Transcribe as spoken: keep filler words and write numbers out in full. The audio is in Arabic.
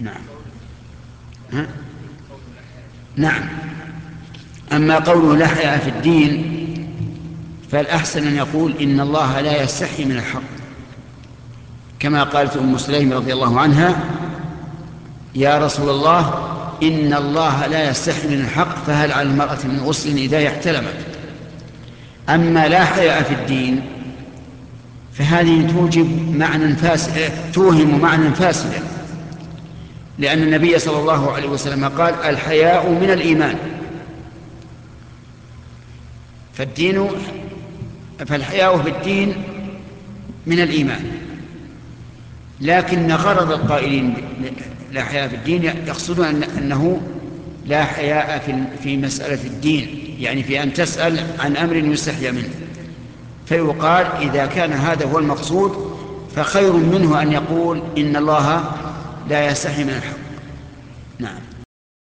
نعم. ها؟ نعم. أما قوله لا حياء في الدين فالأحسن أن يقول إن الله لا يستحي من الحق، كما قالت أم سليم رضي الله عنها: يا رسول الله إن الله لا يستحي من الحق فهل على المرأة من غسل إذا احتلمت. أما لا حياء في الدين فهذه توجب معنى فاسد، توهم معنى فاسدا، لأن النبي صلى الله عليه وسلم قال: الحياء من الإيمان. فالدين فالحياء في الدين من الإيمان، لكن غرض القائلين لا حياء في الدين يقصدون أنه لا حياء في مسألة الدين، يعني في أن تسأل عن أمر يستحيا منه، فيقال إذا كان هذا هو المقصود فخير منه أن يقول إن الله لا يستحي من الحق. نعم.